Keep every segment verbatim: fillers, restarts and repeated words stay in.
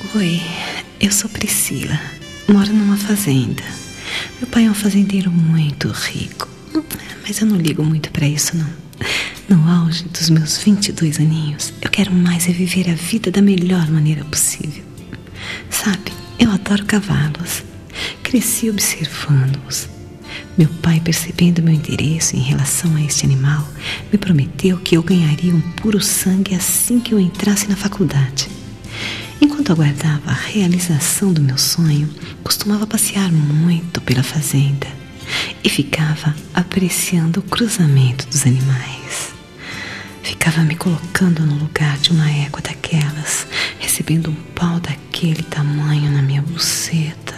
Oi, eu sou Priscila, moro numa fazenda. Meu pai é um fazendeiro muito rico, mas eu não ligo muito pra isso não. No auge dos meus vinte e dois aninhos, eu quero mais é viver a vida da melhor maneira possível. Sabe, eu adoro cavalos, cresci observando-os. Meu pai, percebendo meu interesse em relação a este animal, me prometeu que eu ganharia um puro sangue assim que eu entrasse na faculdade. Enquanto aguardava a realização do meu sonho, costumava passear muito pela fazenda e ficava apreciando o cruzamento dos animais. Ficava me colocando no lugar de uma égua daquelas, recebendo um pau daquele tamanho na minha buceta.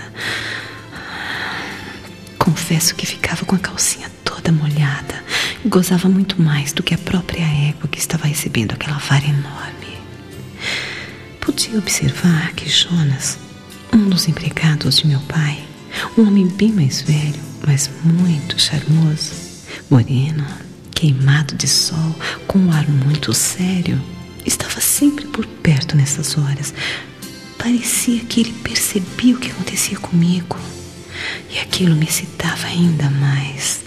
Confesso que ficava com a calcinha toda molhada e gozava muito mais do que a própria égua que estava recebendo aquela vara enorme. Podia observar que Jonas, um dos empregados de meu pai, um homem bem mais velho, mas muito charmoso, moreno, queimado de sol, com um ar muito sério, estava sempre por perto nessas horas. Parecia que ele percebia o que acontecia comigo, e aquilo me excitava ainda mais.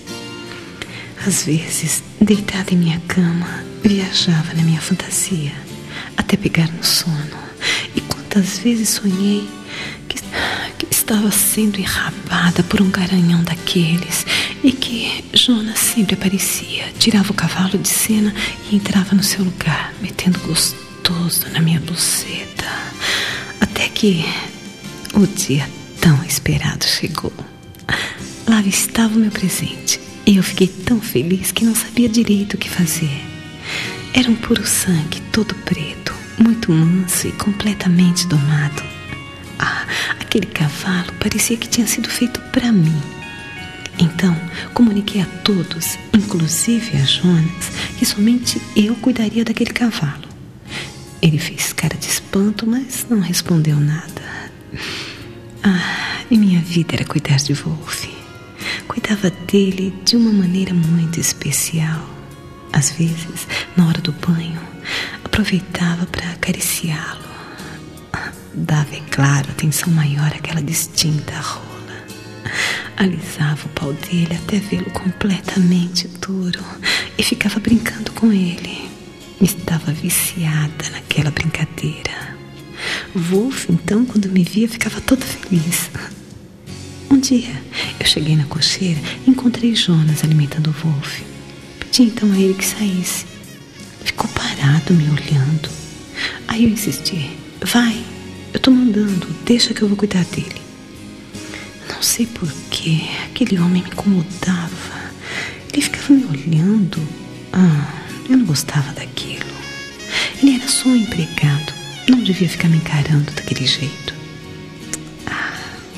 Às vezes, deitada em minha cama, viajava na minha fantasia, até pegar no sono. E quantas vezes sonhei que, que estava sendo enrabada por um garanhão daqueles, e que Jonas sempre aparecia, tirava o cavalo de cena e entrava no seu lugar, metendo gostoso na minha buceta. Até que o dia tão esperado chegou. Lá estava o meu presente, e eu fiquei tão feliz que não sabia direito o que fazer. Era um puro sangue, todo preto, muito manso e completamente domado. Ah, aquele cavalo parecia que tinha sido feito para mim. Então, comuniquei a todos, inclusive a Jonas, que somente eu cuidaria daquele cavalo. Ele fez cara de espanto, mas não respondeu nada. Ah, e minha vida era cuidar de Wolf. Cuidava dele de uma maneira muito especial. Às vezes, na hora do banho, aproveitava para acariciá-lo. Dava, é claro, atenção maior àquela distinta rola. Alisava o pau dele até vê-lo completamente duro e ficava brincando com ele. Estava viciada naquela brincadeira. Wolf, então, quando me via, ficava todo feliz. Um dia, eu cheguei na cocheira e encontrei Jonas alimentando o Wolf. Pedi então a ele que saísse. Ficou parado me olhando. Aí eu insisti: vai, eu tô mandando, deixa que eu vou cuidar dele. Não sei porquê, aquele homem me incomodava. Ele ficava me olhando. Ah, eu não gostava daquilo. Ele era só um empregado, não devia ficar me encarando daquele jeito. Ah,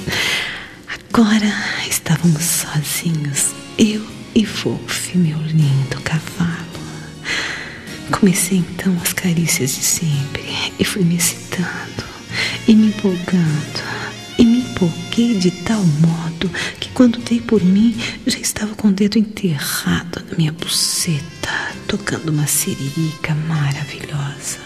agora estávamos sozinhos, eu e Wolf, meu lindo cavalo. Comecei então as carícias de sempre e fui me excitando e me empolgando, e me empolguei de tal modo que quando dei por mim já estava com o dedo enterrado na minha buceta, tocando uma siririca maravilhosa.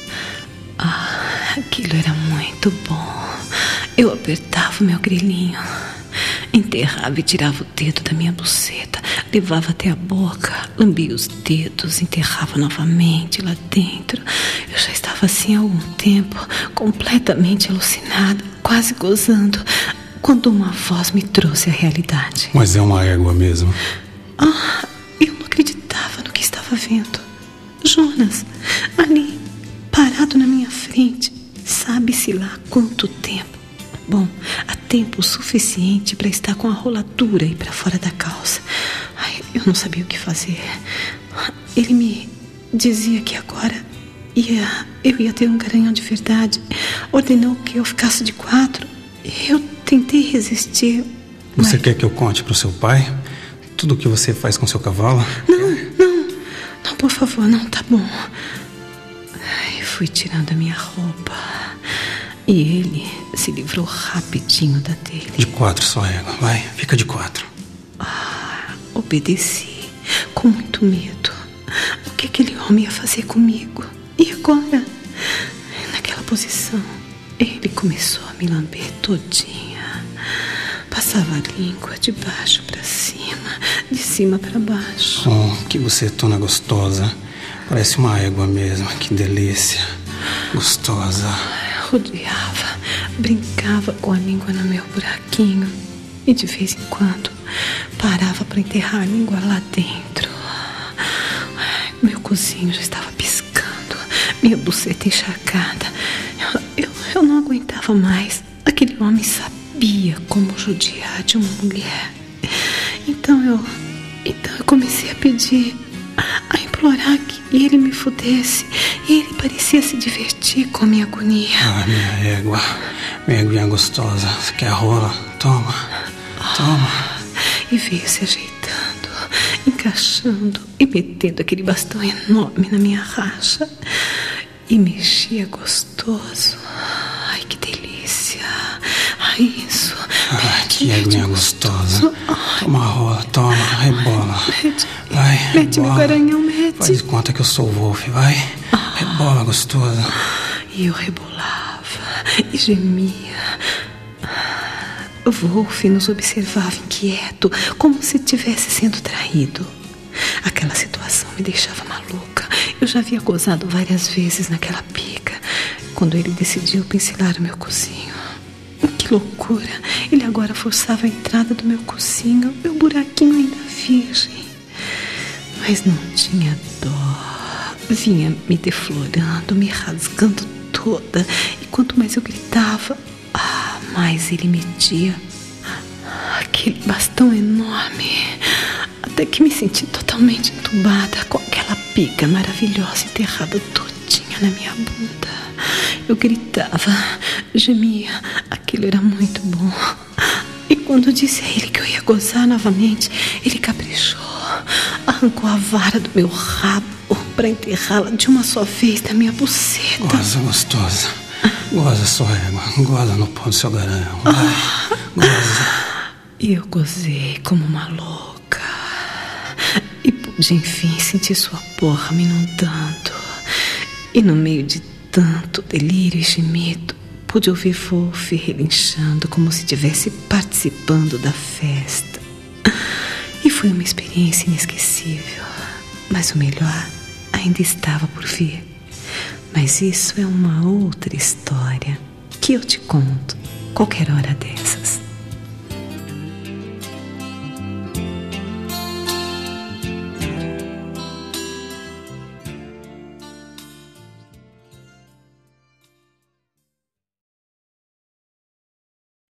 Ah, aquilo era muito bom. Eu apertava o meu grelhinho, enterrava e tirava o dedo da minha buceta, levava até a boca, lambia os dedos, enterrava novamente lá dentro. Eu já estava assim há algum tempo, completamente alucinada, quase gozando, quando uma voz me trouxe a realidade. Mas é uma égua mesmo? Ah, eu não acreditava no que estava vendo. Jonas, ali, parado na minha frente, sabe-se lá quanto tempo. Bom, há tempo suficiente para estar com a rola dura e para fora da calça. Ai, eu não sabia o que fazer. Ele me dizia que agora ia, eu ia ter um garanhão de verdade. Ordenou que eu ficasse de quatro. Eu tentei resistir. Você mas... quer que eu conte para o seu pai tudo o que você faz com seu cavalo? Não, não, não, por favor, não, tá bom. Eu fui tirando a minha roupa e ele se livrou rapidinho da dele. De quatro só, égua. Vai, fica de quatro. Ah, obedeci, com muito medo. O que aquele homem ia fazer comigo? E agora? Naquela posição, ele começou a me lamber todinha. Passava a língua de baixo para cima, de cima para baixo. Oh, que bucetona gostosa. Parece uma égua mesmo. Que delícia. Gostosa. Rodeava, brincava com a língua no meu buraquinho e de vez em quando parava para enterrar a língua lá dentro. Meu cozinho já estava piscando, minha buceta encharcada. Eu, eu não aguentava mais. Aquele homem sabia como judiar de uma mulher. Então eu, então eu comecei a pedir, a implorar que ele me fudesse. E ele parecia se divertir com a minha agonia. Ah, minha égua. Minha aguinha gostosa. Você quer rola? Toma. Toma. E veio se ajeitando, encaixando e metendo aquele bastão enorme na minha racha. E mexia gostoso. Ai, que delícia. Ai, isso. Ai, mete, que aguinha gostosa. Toma rola, toma, rebola. Mete, vai, mete meu garanhão, mete. Faz de conta que eu sou o Wolf, vai. Rebola gostosa. E eu rebolava e gemia. O Wolf nos observava inquieto, como se estivesse sendo traído. Aquela situação me deixava maluca. Eu já havia gozado várias vezes naquela pica, quando ele decidiu pincelar o meu cozinho. Que loucura! Ele agora forçava a entrada do meu cozinho, meu buraquinho ainda virgem. Mas não tinha dó. Vinha me deflorando, me rasgando toda. E quanto mais eu gritava, ah, mais ele metia aquele bastão enorme. Até que me senti totalmente entubada, com aquela pica maravilhosa enterrada todinha na minha bunda. Eu gritava, gemia. Aquilo era muito bom. E quando disse a ele que eu ia gozar novamente, ele caprichou. Arrancou a vara do meu rabo para enterrá-la de uma só vez na minha buceta. Goza, gostosa. Goza, sua égua. Goza no pó do seu garanhão. Vai, ah. Goza. E eu gozei como uma louca. E pude, enfim, sentir sua porra me inundando. E no meio de tanto delírio e gemido, pude ouvir Wolf relinchando como se estivesse participando da festa. E foi uma experiência inesquecível. Mas o melhor ainda estava por vir. Mas isso é uma outra história que eu te conto qualquer hora dessa.